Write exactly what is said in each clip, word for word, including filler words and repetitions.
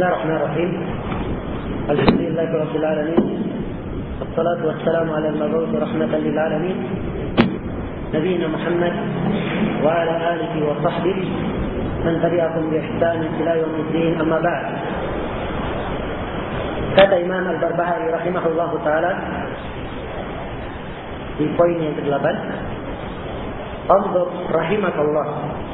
Bismillahirrahmanirrahim. Alhamdulillahirabbil alamin. Wassalatu wassalamu ala al-mab'uts rahmatan lil alamin. Nabiyina Muhammad wa ala alihi wa sahbihi man tabi'ahum bi ihsan ila yaumiddin, amma ba'd. Kata Imam Al-Barbahari rahimahullahu taala di poin yang kedelapan, Anzur rahimakallah,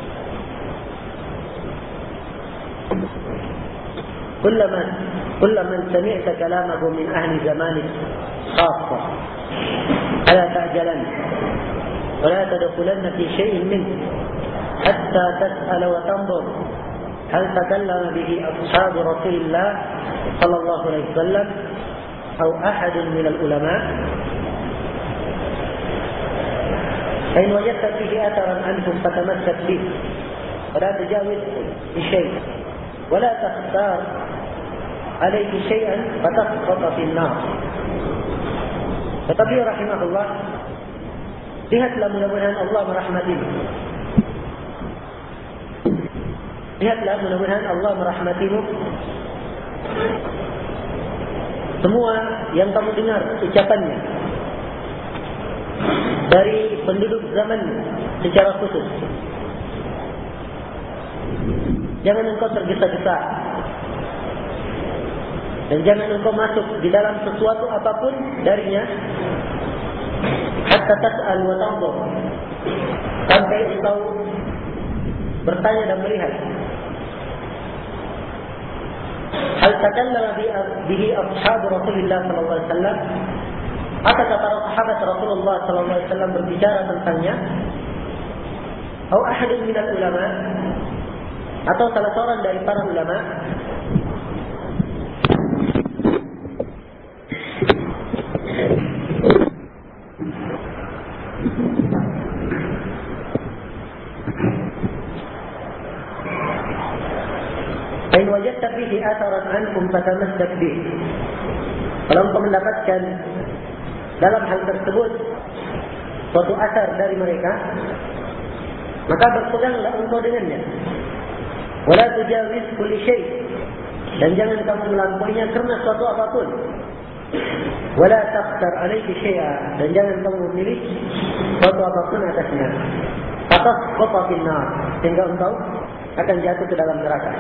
كلما كلما سمعت كلامه من أهل زمانك خاصة فلا تعجلن ولا تدخلن في شيء منه حتى تسأل وتنظر هل تكلم به أصحاب رسول الله صلى الله عليه وسلم أو أحد من العلماء. فإن وجدت فيه أثرا عنهم فتمسك به ولا تجاوز بشيء ولا تختار عليه شيئا فتسقط في النار. Tetapi rahimahullah, lihatlah, mudah-mudahan Allah merahmatimu. Lihatlah, mudah-mudahan Allah merahmatimu. Semua yang kamu dengar ucapannya dari penduduk zaman secara khusus, jangan engkau tergesa-gesa dan jangan engkau masuk di dalam sesuatu apapun darinya hatta tas'al wa tanzur, sampai engkau bertanya dan melihat. Hal takallama bihi ashab Rasulullah sallallahu alaihi wasallam, apakah para sahabat Rasulullah sallallahu alaihi wasallam berbicara tentangnya, atau ahadun minal ulama, atau salah seorang dari para ulama. Fa in wajadta fihi atharan anhum fatamassak bih. Kalau engkau mendapatkan dalam hal tersebut suatu asar dari mereka, maka berpeganglah engkau dengannya. Wala tujawiz kulli syai', dan jangan kamu melampauinya karena suatu apapun. Wala takhtar alaihi syai'a, dan jangan kamu memilih suatu apapun atasnya. Fatasqata fil nar, sehingga engkau akan jatuh ke dalam neraka.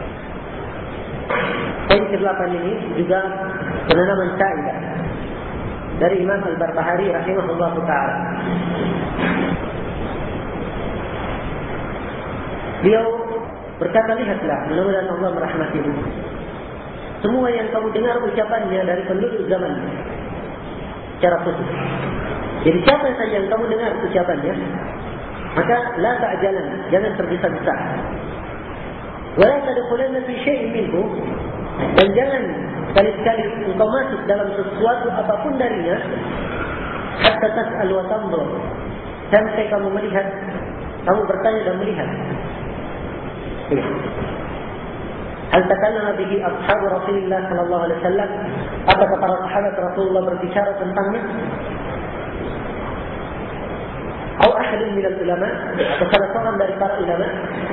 Poin kedelapan ini juga penanaman kaidah dari Imam Al-Barbahari rahimahullahu taala. Beliau berkata, lihatlah, mudah-mudahan Allah merahmatimu, semua yang kamu dengar ucapannya dari penduduk zaman secara khusus. Jadi siapa saja yang kamu dengar ucapannya, maka la ta'jalan, jangan tergesa-gesa. Wala tadkhulanna fi syai'in minhu, dan jangan sekali-sekali engkau masuk dalam sesuatu apapun darinya hatta tas'al wa tanzur, sampai kamu melihat, kamu bertanya dan melihat. Hal takallama bihi ashab Rasulullah sallallahu alaihi wasallam, apakah para sahabat Rasulullah berbicara tentangnya, atau ahadun minal ulama, atau salah seorang dari para ulama.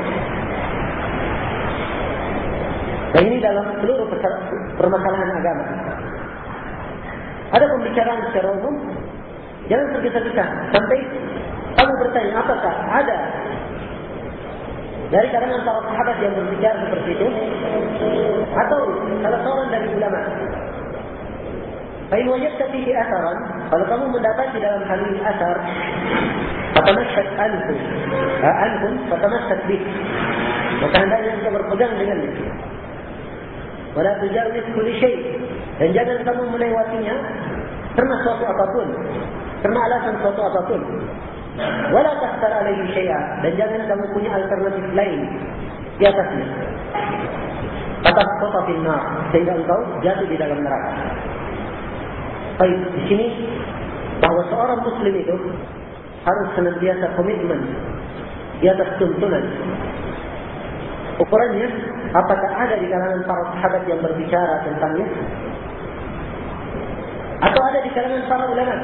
Dan ini dalam seluruh permasalahan agama. Ada pembicaraan secara umum, jangan tergesa-gesa sampai kamu bertanya apakah ada dari kalangan para sahabat yang berbicara seperti itu, atau salah seorang dari ulama. Fa in wajadta fihi atharan, kalau kamu mendapati dalam hal ini athar, fatamassak anhu, anhum fatamassak bih, maka hendaknya engkau berpegang dengannya. Wala tujawiz kulli syai', dan jangan kamu melewatinya karena suatu apapun, karena alasan suatu apapun. Wala takhtar alaihi syai'a, dan jangan kamu punya alternatif lain di atasnya. Fatasqata fil nar, sehingga engkau jatuh di dalam neraka. Baik, di sini bahwa seorang muslim itu harus senantiasa komitmen di atas tuntunan. Ukurannya, apakah ada di kalangan para sahabat yang berbicara tentangnya, atau ada di kalangan para ulama.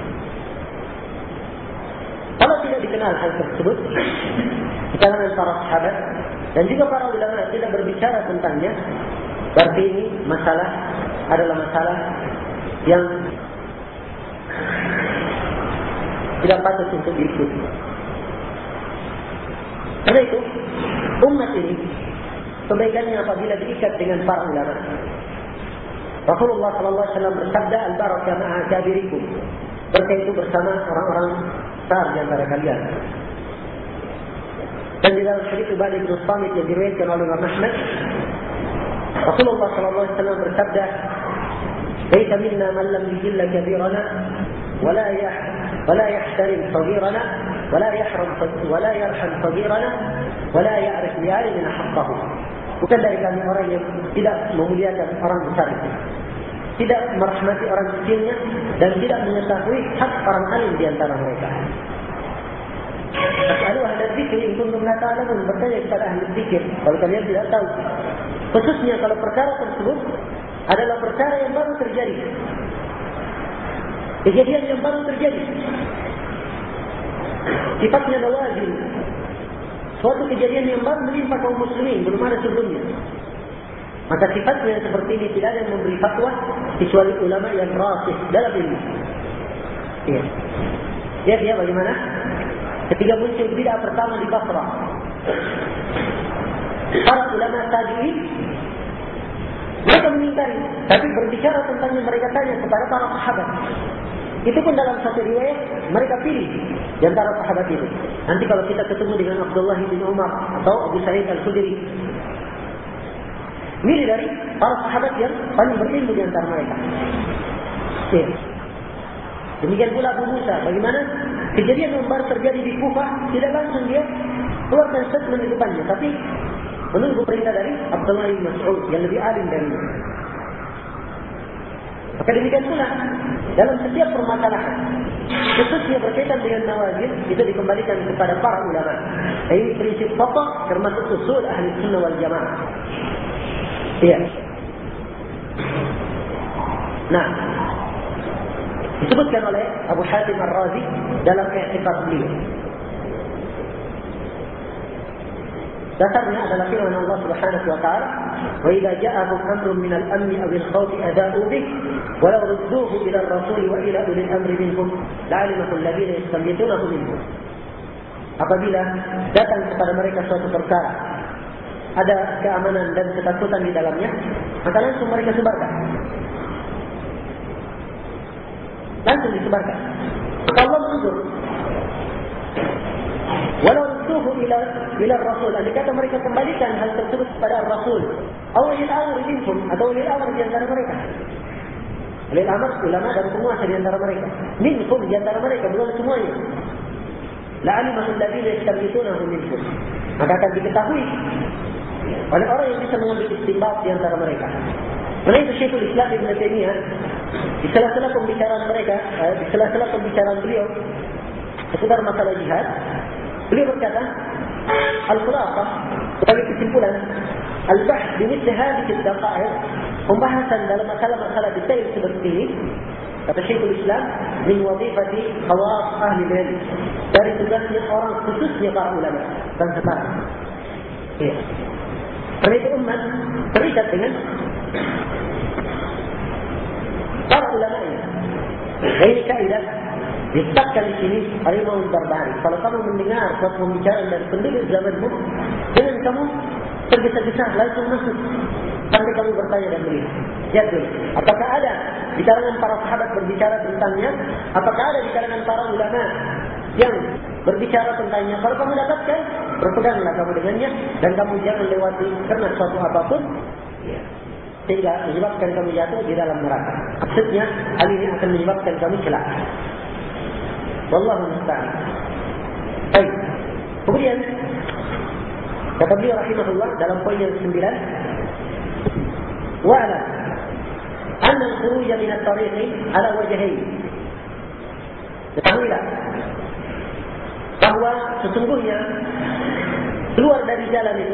Kalau tidak dikenal hal tersebut di kalangan para sahabat dan juga para ulama tidak berbicara tentangnya, Berarti ini masalah adalah masalah yang tidak patut untuk diikuti. Karena itu, umat ini kebaikannya apabila diikat dengan para ulama. Rasulullah sallallahu alaihi wasallam bersabda, "Al-barakah ma'a kabirikum." Berkah itu bersama orang-orang besar di antara kalian. Dan di dalam hadits Ubadah bin Samit yang diriwayatkan oleh Imam Ahmad, Rasulullah sallallahu alaihi wasallam bersabda, "Laisa minna man lam yujilla kabirana wa la yah wa la yahtarim saghirana wa la yahram wa la yarham saghirana wa la ya'rif li'alimina haqqahu." Bukan dari kami orang yang tidak memuliakan orang besar itu, tidak merahmati orang kecilnya, dan tidak mengetahui hak orang alim di antara mereka. Fas'alu ahla dzikri in kuntum la ta'lamun. Bertanya kepada ahli dzikir kalau kalian tidak tahu. Khususnya kalau perkara tersebut adalah perkara yang baru terjadi, kejadian yang baru terjadi, sifatnya nawazil, suatu kejadian yang baru menimpa kaum muslimin, belum ada sebelumnya. Maka sifatnya seperti ini tidak ada yang memberi fatwa kecuali ulama yang rasih dalam ilmu. Ya. Lihat ya bagaimana ketika muncul bid'ah pertama di Basrah, para ulama tabi'in mereka mengingkari, tapi berbicara tentangnya mereka tanya kepada para sahabat. Itu pun dalam satu riwayat mereka pilih di antara sahabat itu. Nanti kalau kita ketemu dengan Abdullah bin Umar atau Abu Sa'id Al-Khudri, milih dari para sahabat yang paling berilmu di antara mereka. Ya. Demikian pula Abu Musa, bagaimana kejadian yang baru terjadi di Kufah, tidak langsung dia keluarkan statement di depannya, tapi menunggu perintah dari Abdullah bin Mas'ud yang lebih alim darinya. Maka demikian pula dalam setiap permasalahan, khususnya berkaitan dengan nawazil, itu dikembalikan kepada para ulama. Ini prinsip pokok termasuk usul ahli sunnah wal jamaah. Iya. Nah, disebutkan oleh Abu Hatim Ar-Razi dalam i'tiqad beliau. Dasarnya adalah firman Allah Subhanahu wa taala, "Wa idza ja'ahum amrun min al-amni aw al-khawfi adha'u bih wa law rudduhu ila ar-rasul wa ila ulil amri minhum la'alimahu alladhina yastanbitunahu minhum." Apabila datang kepada mereka suatu perkara, ada keamanan dan ketakutan di dalamnya, maka langsung mereka sebarkan. Langsung disebarkan. Maka Allah menunjuk, walau rudduhu ila ila Rasul, andai kata mereka kembalikan hal tersebut kepada Rasul, atau ulil amri minhum, atau ulil amri di antara mereka. Ulil amri ulama dan penguasa di antara mereka. Minhum di antara mereka, belum semuanya. La'alimahu alladhina yastanbitunahu minhum. Maka akan diketahui oleh orang yang bisa mengambil istinbat di antara mereka. Karena itu Syekhul Islam Ibn Taimiyah di sela-sela pembicaraan mereka, eh, di sela-sela pembicaraan beliau seputar masalah jihad, beliau berkata, al-khulafah, sebagai kesimpulan, al-bahth bi mithli hadhihi ad-daqa'iq, pembahasan dalam masalah-masalah detail seperti ini, kata Syekhul Islam, min wadifati khawas ahli ilm, dari tugasnya orang khususnya para ulama dan sekarang. Ya. Karena itu umat terikat dengan para ulama ini. Dan ini kaidah ditetapkan di sini harimau barbari. Kalau kamu mendengar suatu pembicaraan dari penduduk zamanmu, jangan kamu tergesa-gesa langsung masuk sampai kamu bertanya dan beri. Lihat dulu, apakah ada di kalangan para sahabat berbicara tentangnya? Apakah ada di kalangan para ulama yang berbicara tentangnya? Kalau kamu dapatkan, berpeganglah kamu dengannya, dan kamu jangan lewati karena suatu apapun sehingga menyebabkan kamu jatuh di dalam neraka. Maksudnya hal ini akan menyebabkan kamu celaka. Wallahu musta'an. Baik. Kemudian kata beliau rahimahullah dalam poin yang sembilan, wa'ala anna al-khuruj min at-tariq ala wajhayn. Ketahuilah bahwa sesungguhnya keluar dari jalan itu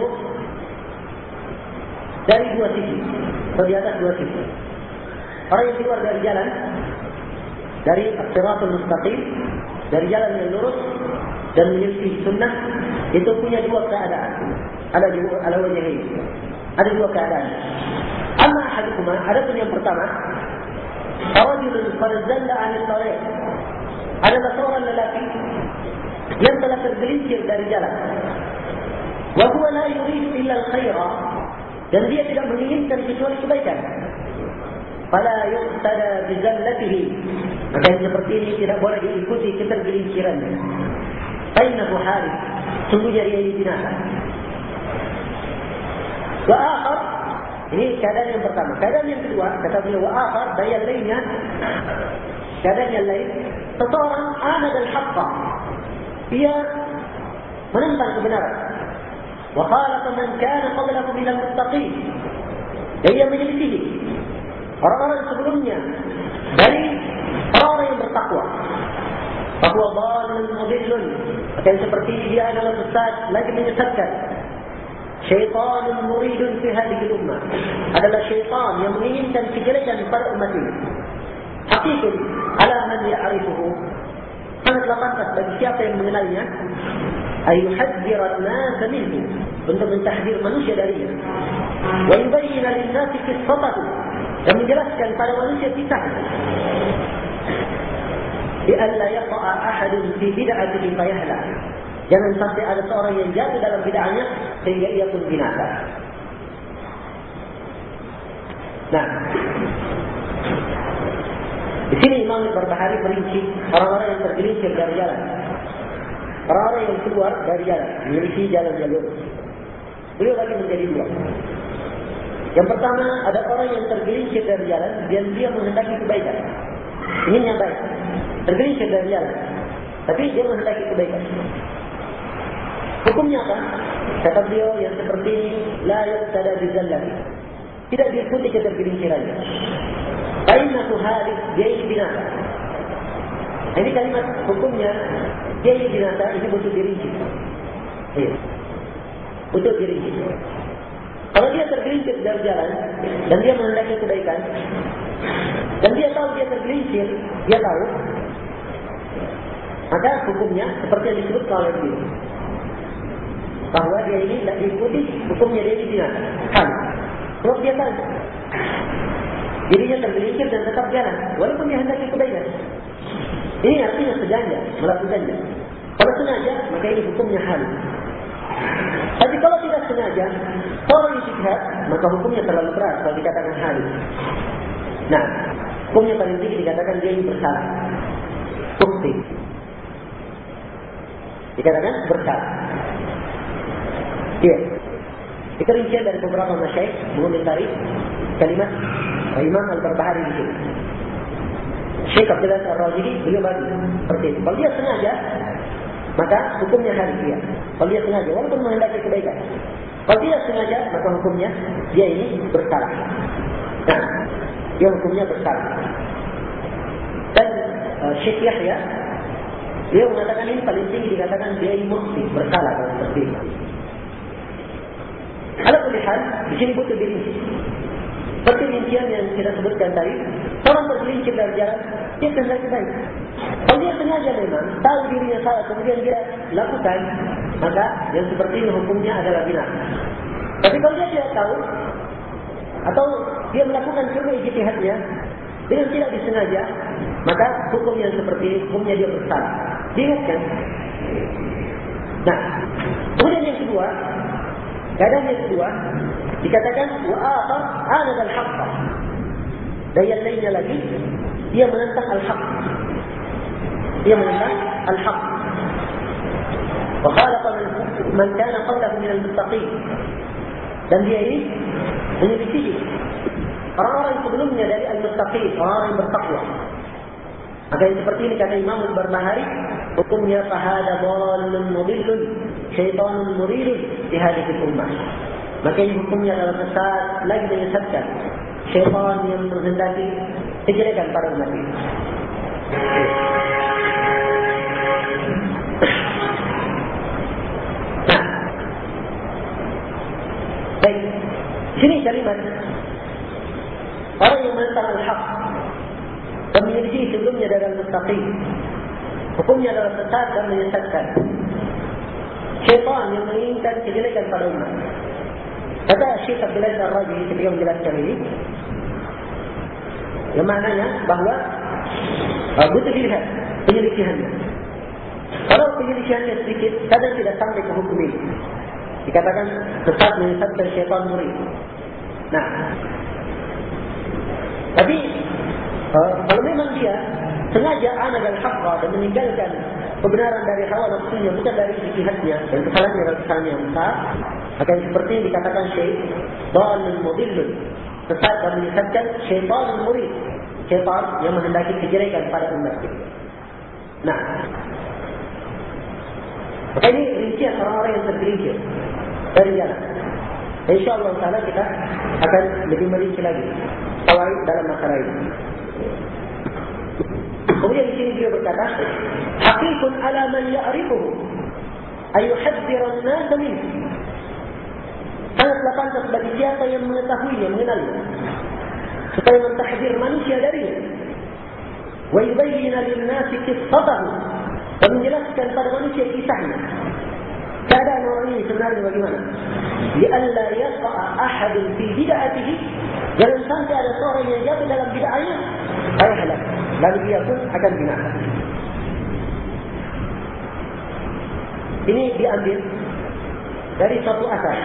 dari dua sisi, atau di atas dua sisi. Orang yang keluar dari jalan, dari as-siratul mustaqim, dari jalan yang lurus dan menyelisih sunnah, itu punya dua keadaan. Ada dua, ada wajah ini. Ada dua keadaan. ahadukuma, adapun yang pertama, rajulun qad zalla 'anil tariq, adalah seorang lelaki yang telah tergelincir dari jalan. Wa huwa la yuridu illa al-khaira, dan dia tidak menginginkan kecuali kebaikan. Fala yuqtada bi zallatihi, maka yang seperti ini tidak boleh diikuti ketergelincirannya. Bainahu harif, sungguhnya dia ini binasa. Wa akhar, ini keadaan yang pertama. Keadaan yang kedua, kata beliau, wa akhar, dan yang lainnya, keadaan yang lain, seseorang anad al-haqqa, dia menentang kebenaran. Wa khalaqa man kana qablahu min al-muttaqin, dan dia menyelisihi orang-orang sebelumnya dari orang-orang yang bertakwa. Bahwa dhalun mudillun, maka seperti dia adalah sesat lagi menyesatkan. Syaitanun muridun fi hadhihi ummah, adalah syaitan yang menginginkan kejelekan pada umat ini. Haqiqun ala man ya'rifuhu, sangatlah pantas bagi siapa yang mengenalnya, ayuhadzir an-nas minhu, untuk mentahdir manusia darinya, wa yubayyin lin-nasi qissatahu, dan menjelaskan pada manusia kisahnya, bi alla yaqa'a ahadun fi bid'atihi fayahlak, jangan sampai ada seorang yang jatuh dalam bid'ahnya sehingga ia pun binasa. Nah, di sini Imam Al-Barbahari merinci orang-orang yang tergelincir dari jalan, orang-orang yang keluar dari jalan, menyelisihi jalan yang lurus. Beliau bagi menjadi dua. Yang pertama, ada orang yang tergelincir dari jalan dan dia menghendaki kebaikan, ingin yang baik, tergelincir dari jalan, tapi dia menghendaki kebaikan. Hukumnya apa? Kata beliau yang seperti ini, la yuqtada bi zallati, tidak diikuti ketergelincirannya. Bainahu hadis, dia ini binasa. Ini kalimat hukumnya, dia ini binasa, ini butuh dirinci. Iya, butuh dirinci. Kalau dia tergelincir dari jalan dan dia menghendaki kebaikan, dan dia tahu dia tergelincir, dia tahu, maka hukumnya seperti yang disebut oleh beliau, bahwa dia ini tidak diikuti, hukumnya dia ini binasa. Kan? Sebab dia tahu dirinya tergelincir dan tetap jalan, walaupun dia hendaki kebaikan. Ini artinya sengaja melakukannya. Kalau sengaja, maka ini hukumnya hal. Tapi kalau tidak sengaja, orang ijtihad, maka hukumnya terlalu keras kalau dikatakan hal. Nah, hukumnya paling tinggi dikatakan dia ini bersalah. Bukti dikatakan bersalah. Iya. Kita rincian dari beberapa masyaikh mengomentari kalimat Imam Al-Barbahari di sini. Syekh Abdullah Ar-Rajili beliau bagi seperti itu. Kalau dia sengaja, maka hukumnya harus dia. Kalau dia sengaja, walaupun menghendaki kebaikan. Kalau dia sengaja, maka hukumnya dia ini bersalah. Nah, dia hukumnya bersalah. Dan uh, Syekh Yahya, dia mengatakan ini paling tinggi dikatakan dia ini mukti, bersalah dalam seperti itu. Ala kulli hal, di sini butuh dirinci. Seperti rincian yang kita sebutkan tadi, orang tergelincir dari jalan, dia kehendaki baik. Kalau dia sengaja memang tahu dirinya salah, kemudian dia lakukan, maka yang seperti ini hukumnya adalah binasa. Tapi kalau dia tidak tahu, atau dia melakukan cuma ijtihadnya dengan tidak disengaja, maka hukum yang seperti ini, hukumnya dia bersalah. Diingatkan. Nah, kemudian yang kedua, keadaan yang kedua dikatakan wa akhar anad al-haqq, dan yang lainnya lagi dia menentang al-haqq, dia menentang al-haqq. Wa khalaqa man kana qablahu min al-muttaqin, dan dia ini menyelisihi orang-orang sebelumnya dari al-muttaqin, orang yang bertakwa. Maka yang seperti ini kata Imam Al-Barbahari, hukumnya fahada dhalun mudillun syaitanun muridun di hadhihi ummah. Maka ini hukumnya adalah sesat lagi menyesatkan, syaitan yang menghendaki kejelekan pada umat ini. Nah, baik. Sini kalimat orang yang menentang al-haq dan menyelisih sebelumnya dari al-mustaqim, hukumnya adalah sesat dan menyesatkan, syaitan yang menginginkan kejelekan pada umat. Kata Syekh Abdullah Ar-Rajili ketika menjelaskan ini, Yang maknanya bahawa uh, butuh dilihat penyelidikannya. Kalau penyelidikannya sedikit, kadang tidak sampai ke hukum ini. Dikatakan sesat menyesatkan syaitan murid. Nah, tapi uh, kalau memang dia sengaja anak dan haqqa dan meninggalkan kebenaran dari hawa nafsunya, bukan dari ijtihadnya, dan kesalahannya adalah kesalahan yang besar, akan seperti yang dikatakan syekh dhalun mudillun, sesat dan menyesatkan syaitan murid, syaitan yang menghendaki kejelekan pada umat ini. Nah, maka ini rincian orang-orang yang tergelincir dari jalan. InsyaAllah ta'ala kita akan lebih merinci lagi fawaid dalam masalah ini. Kemudian di sini dia berkata, haqiqun ala man ya'rifuhu ayuhadzira an-nas minhu. Sangatlah pantas bagi siapa yang mengetahuinya, mengenalnya, supaya mentahdir manusia darinya. Wa yubayyina lin-nasi qissatahu, dan menjelaskan pada manusia kisahnya. Keadaan orang ini sebenarnya bagaimana? Li'alla yaqa'a ahadun fi bid'atihi, jangan sampai ada seorang yang jatuh dalam bid'ahnya, ay halak, lalu dia pun akan binasa. Ini diambil dari satu asar.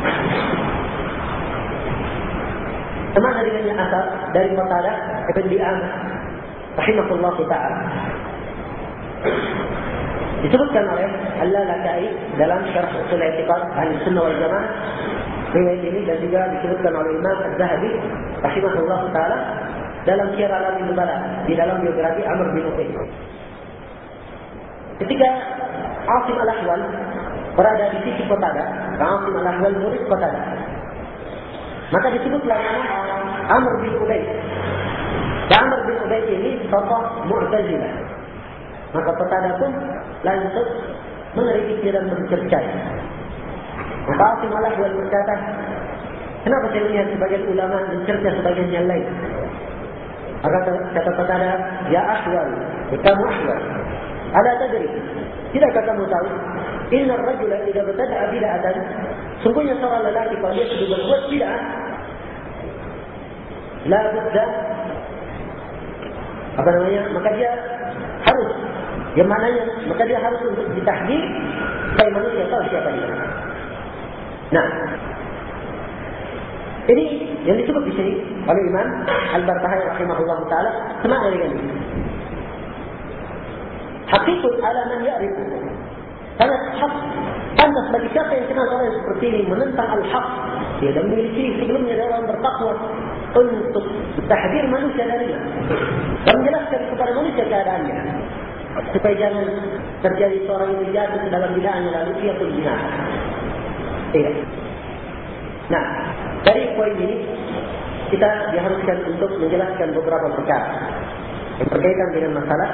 Sama dengannya asar dari Qatadah Ibn Di'amah rahimahullah ta'ala. Disebutkan oleh Al-Lalakai dalam Syarh Ushul I'tiqad Ahli Sunnah wal Jamaah riwayat ini, dan juga disebutkan oleh Imam Az-Zahabi rahimahullah ta'ala dalam Syiar Alamin Nubala, di dalam biografi Amr bin Uqail. Ketika Asim Al-Ahwal berada di sisi Qatadah, Asim Al-Ahwal murid Qatadah, maka disebutlah nama Amr bin Uqail. Dan Amr bin Uqail ini tokoh Mu'tazilah. Maka Qatadah pun langsung mengkritik dan mencercai. Maka Asim Al-Ahwal berkata, kenapa saya melihat sebagian ulama mencerca sebagian yang lain? Maka kata Qatadah, ya Ahwal, kamu Ahwal, ala tadri, tidakkah kamu tahu, inna ar-rajula idza btada'a bid'atan, sungguhnya seorang lelaki kalau dia sudah berbuat bid'ah, la budda, apa namanya, maka dia harus, yang mananya, maka dia harus untuk ditahdir supaya manusia tahu siapa dia. Nah, ini yang disebut di sini oleh Imam Al-Barbahari rahimahullah taala, semakna dengan ini. Haqiqun ala man ya'rifu, sangat hak, pantas bagi siapa yang kenal orang seperti ini menentang al-haq, dia dan memiliki sebelumnya orang bertakwa untuk tahdir manusia darinya dan menjelaskan kepada manusia keadaannya, supaya jangan terjadi seorang yang jatuh ke dalam bid'ahnya lalu dia pun binasa. Iya. Nah, dari poin ini kita diharuskan untuk menjelaskan beberapa perkara yang berkaitan dengan masalah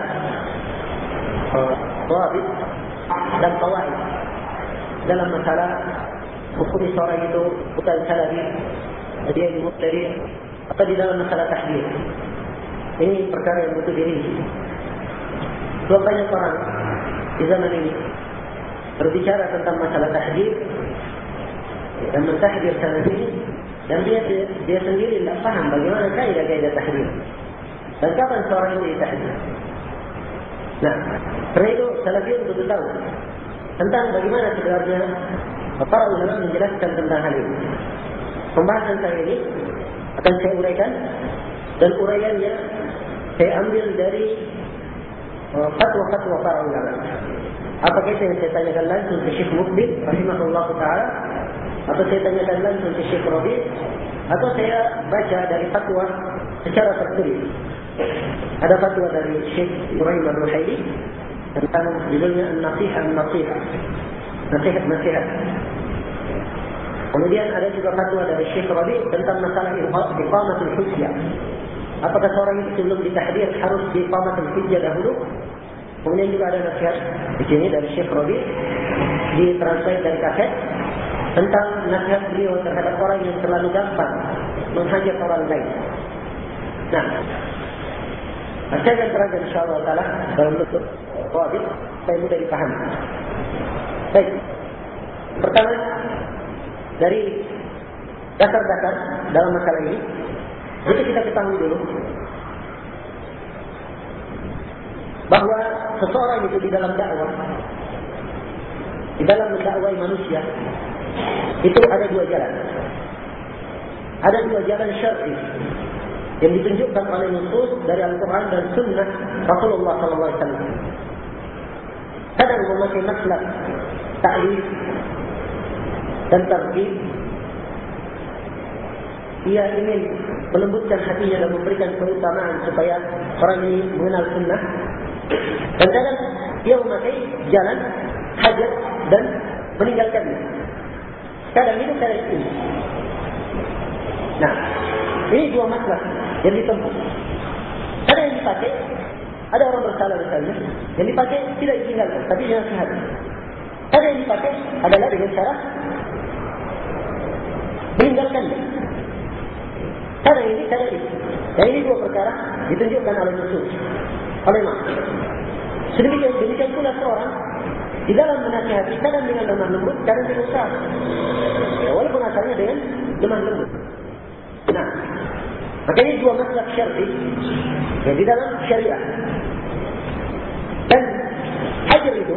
dhawabit dan qawaid dalam masalah hukum seorang itu bukan salafi, dia mubtadi', atau di dalam masalah tahdir. Ini perkara yang butuh dirinci. Sebab banyak orang di zaman ini berbicara tentang masalah tahdir dan mentahdir salafi, dan dia dia sendiri tidak paham bagaimana kaidah-kaidah tahdir dan kapan seorang ini ditahdir. Nah, karena itu salafiyun betul tahu tentang bagaimana sebenarnya para ulama menjelaskan tentang hal ini. Pembahasan saya ini akan saya uraikan, dan uraiannya saya ambil dari uh, fatwa-fatwa para ulama. Apakah itu yang saya tanyakan langsung ke Syekh Mukbil rahimahullah ta'ala, atau saya tanyakan langsung ke Syekh Rabi', atau saya baca dari fatwa secara tertulis. Ada fatwa dari Syekh Ibrahim Ar-Ruhaili tentang judulnya An-Nasihah An-Nasihah, nasihat-nasihat. Kemudian ada juga fatwa dari Syekh Rabi' tentang masalah iqamatul hujjah. Apakah seorang itu sebelum ditahdir harus diiqamatul hujjah dahulu? Kemudian juga ada nasihat di sini dari Syekh Rabi' ditranslate dari kaset tentang nasihat beliau terhadap orang yang terlalu gampang menghajar orang lain. Nah, saya akan terangkan insyaAllah ta'ala dalam bentuk Rabi' supaya mudah dipahami. Baik, pertama dari dasar-dasar dalam masalah ini, jadi kita ketahui dulu bahwa seseorang itu di dalam dakwah, di dalam mendakwai manusia, itu ada dua jalan. Ada dua jalan syar'i yang ditunjukkan oleh nusus dari Al-Quran dan Sunnah Rasulullah sallallahu alaihi wasallam. Kadang memakai maslak ta'lif dan targhib. Ia ingin melembutkan hatinya dan memberikan keutamaan supaya orang ini mengenal sunnah. Dan kadang dia memakai jalan hajar dan meninggalkannya. Kadang itu cara ini. Nah, ini dua masalah yang ditempuh. Ada yang dipakai, ada orang bersalah misalnya, yang dipakai tidak ditinggalkan, tapi dinasihati. Ada yang dipakai adalah dengan cara meninggalkannya. Cara ini, cara ini. Dan ini dua perkara ditunjukkan oleh nusus, oleh makhluk. Sedemikian, demikian pula seorang di dalam menasihati, kadang dengan lemah lembut, kadang dengan besar. Ya, walaupun asalnya dengan lemah lembut. Nah, maka ini dua masalah syar'i yang di dalam syariah. Dan hajar itu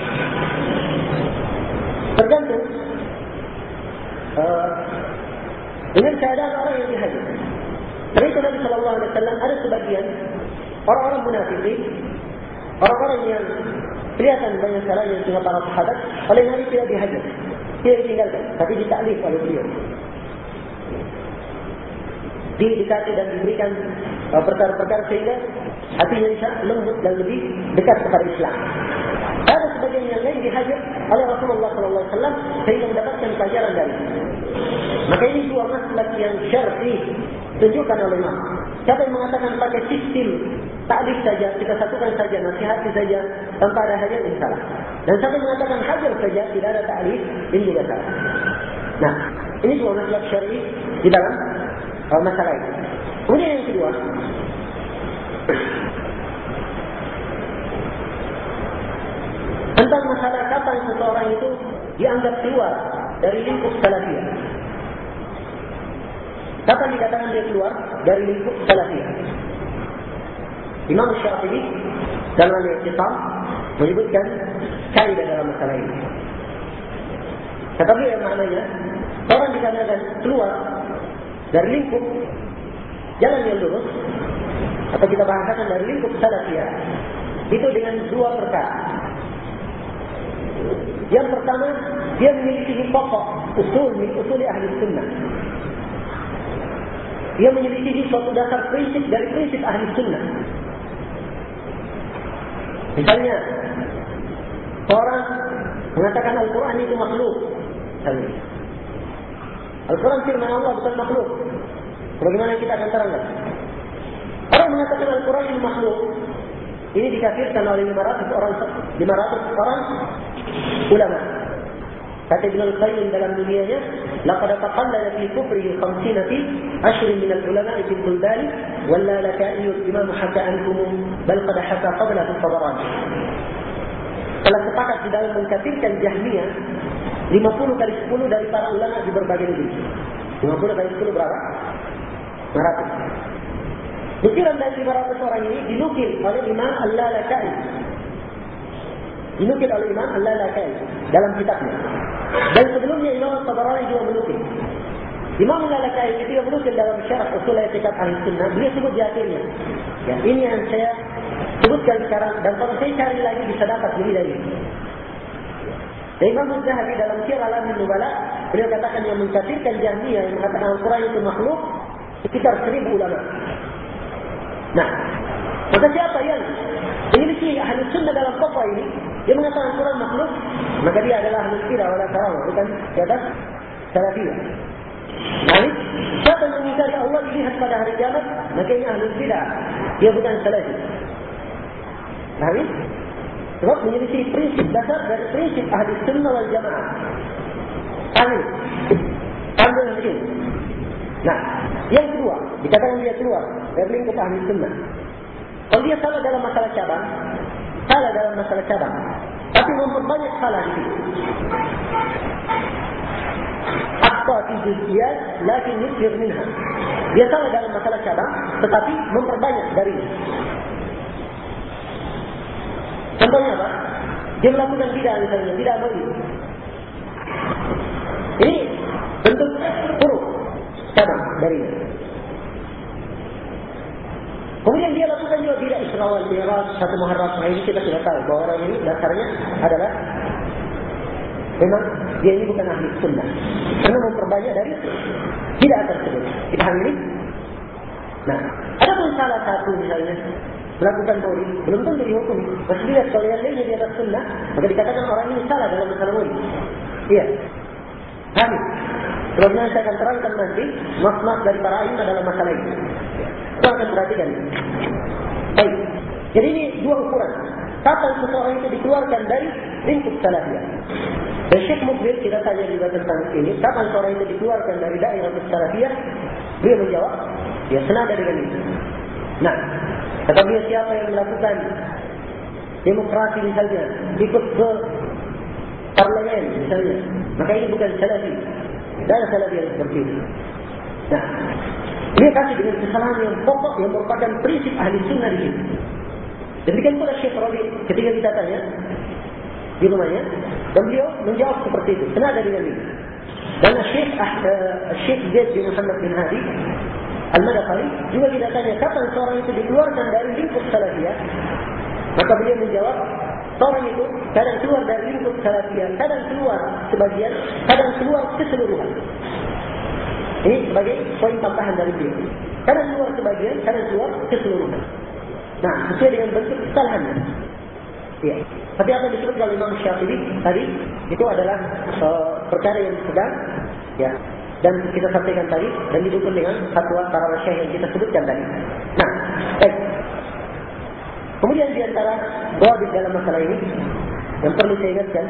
tergantung uh, dengan keadaan orang yang dihajar. Dari itu Nabi sallallahu alaihi wasallam ada sebagian orang-orang munafikin, orang-orang yang kelihatan banyak salahnya dengan para sahabat, oleh Nabi tidak dihajar, tidak ditinggalkan, tapi ditaklif oleh beliau. Didekati dan diberikan uh, perkara-perkara sehingga hatinya bisa lembut dan lebih dekat kepada Islam. Ada sebagian yang lain dihajar oleh Rasulullah sallallahu alaihi wasallam sehingga mendapatkan pelajaran dari. Maka ini dua masalah yang syar'i tunjukkan oleh Imam. Siapa yang mengatakan pakai sistem taklif saja, kita satukan saja, nasihati saja tanpa ada hajar, ini salah. Dan siapa yang mengatakan hajar saja, tidak ada taklif, ini juga salah. Nah, ini dua masalah syar'i di dalam uh, masalah ini. Kemudian yang kedua, tentang masalah kapan seseorang itu dianggap keluar dari lingkup salafiyah. Kapan dikatakan dia keluar dari lingkup salafiyah? Imam Syafi'i dalam Al-I'tisam menyebutkan kaidah dalam masalah ini. Kata beliau maknanya, orang dikatakan keluar dari lingkup jalan yang lurus, atau kita bahasakan dari lingkup salafiyah, itu dengan dua perkara. Yang pertama, dia memiliki pokok usul min usuli ahli sunnah. Dia menyelidiki suatu dasar prinsip dari prinsip ahli sunnah. Misalnya, orang mengatakan Al-Quran itu makhluk. Al-Quran firman Allah bukan makhluk. Bagaimana kita akan terangkan? Orang mengatakan Al-Quran itu makhluk. Ini dikafirkan oleh lima ratus orang, lima ratus orang ulama. Kata Ibn Al-Qayyim dalam dunianya, laqad taqallala fi kufrihi khamsina fi ashrin min al-ulama fi al-buldan walla laka'i al-imam haka ankum bal qad haka qabla al-Tabarani. Telah sepakat di dalam mengkafirkan Jahmiyah lima puluh kali sepuluh dari para ulama di berbagai negeri. lima puluh kali sepuluh berapa? lima ratus. Nukilan dari lima ratus orang ini dinukil oleh Imam Al-Lalaka'i. Dinukil oleh Imam Al-Lalaka'i dalam kitabnya. Dan sebelumnya Imam Al-Tabarani juga menukil. Imam Al-Lalaka'i ketika menukil dalam syarah usul i'tiqad ahli sunnah, beliau sebut di akhirnya. Ya, ini yang saya sebutkan sekarang, dan kalau saya cari lagi bisa dapat lebih dari ini. Dan Imam Az-Zahabi dalam Syiar Alamin Nubala, beliau katakan yang mengkafirkan Jahmiyah yang mengatakan Al-Quran itu makhluk sekitar seribu ulama. Nah, maka siapa yang memiliki ahli sunnah dalam fatwa ini, dia mengatakan Al-Quran makhluk, maka dia adalah ahli bidah wala karamah, bukan di atas salafiyah. Nah, siapa yang mengingkari Allah dilihat pada hari kiamat, maka ini ahli bidah, dia bukan salafi. Nah, ini sebab memiliki prinsip dasar dari prinsip ahli sunnah wal jamaah. Ahli, ambil lagi. Nah, yang kedua, dikatakan dia keluar dari lingkup ahli sunnah. Kalau dia salah dalam masalah cabang, salah dalam masalah cabang, tapi memperbanyak salah di situ. Akhta fi juz'iyat, lakin yusir minha. Dia salah dalam masalah cabang, tetapi memperbanyak darinya. Contohnya apa? Dia melakukan bid'ah misalnya, tidak maulid. Ini bentuk buruk cabang darinya. Kemudian dia lakukan juga bid'ah Isra wal Mi'raj, satu Muharram. Nah, ini kita sudah tahu bahwa orang ini dasarnya adalah memang dia ini bukan ahli sunnah, karena memperbanyak dari bid'ah tersebut. Dipahami ini? Nah, ada pun salah satu misalnya melakukan maulid, belum tentu dihukumi. Masih dilihat kalau yang lainnya di atas sunnah, maka dikatakan orang ini salah dalam masalah maulid. Iya. Kami. Sebabnya saya akan terangkan nanti mas-mas dari para imam dalam masalah ini. Kita akan perhatikan. Baik. Jadi ini dua ukuran. Kapan seseorang itu dikeluarkan dari lingkup salafiyah? Dan Syekh Mukbil kita tanya juga tentang ini. Kapan seseorang itu dikeluarkan dari daerah salafiyah? Beliau menjawab, ya senada dengan itu. Nah, kata beliau, siapa yang melakukan demokrasi misalnya, ikut ke parlemen misalnya, maka ini bukan salafi. Dan salafi yang seperti itu. Nah, dia kasih dengan kesalahan yang pokok yang merupakan prinsip ahli sunnah di sini. Demikian pula Syekh Rabi ketika kita tanya di rumahnya, dan beliau menjawab seperti itu. Senada dengan ini. Dan Syekh uh, Syekh Zaid bin Muhammad bin Hadi Al-Madkhali juga kita tanya kapan seorang itu dikeluarkan dari lingkup salafiyah, maka beliau menjawab, seorang itu kadang keluar dari lingkup salafiyah, kadang keluar sebagian, kadang keluar keseluruhan. Ini sebagai poin tambahan dari beliau. Kadang keluar sebagian, kadang keluar keseluruhan. Nah, sesuai dengan bentuk kesalahannya. Ya. Tapi apa yang disebut oleh Imam Syafi'i tadi itu adalah uh, perkara yang sedang, ya. Dan kita sampaikan tadi dan didukung dengan fatwa para masyayikh yang kita sebutkan tadi. Nah, baik. Kemudian di antara dawabit dalam masalah ini yang perlu saya ingatkan,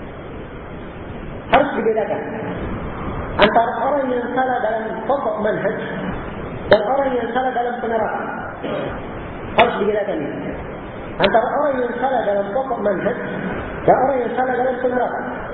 harus dibedakan antara orang yang salah dalam pokok manhaj dan orang yang salah dalam penerapan. Harus dibedakan ini antara orang yang salah dalam pokok manhaj dan orang yang salah dalam penerapan.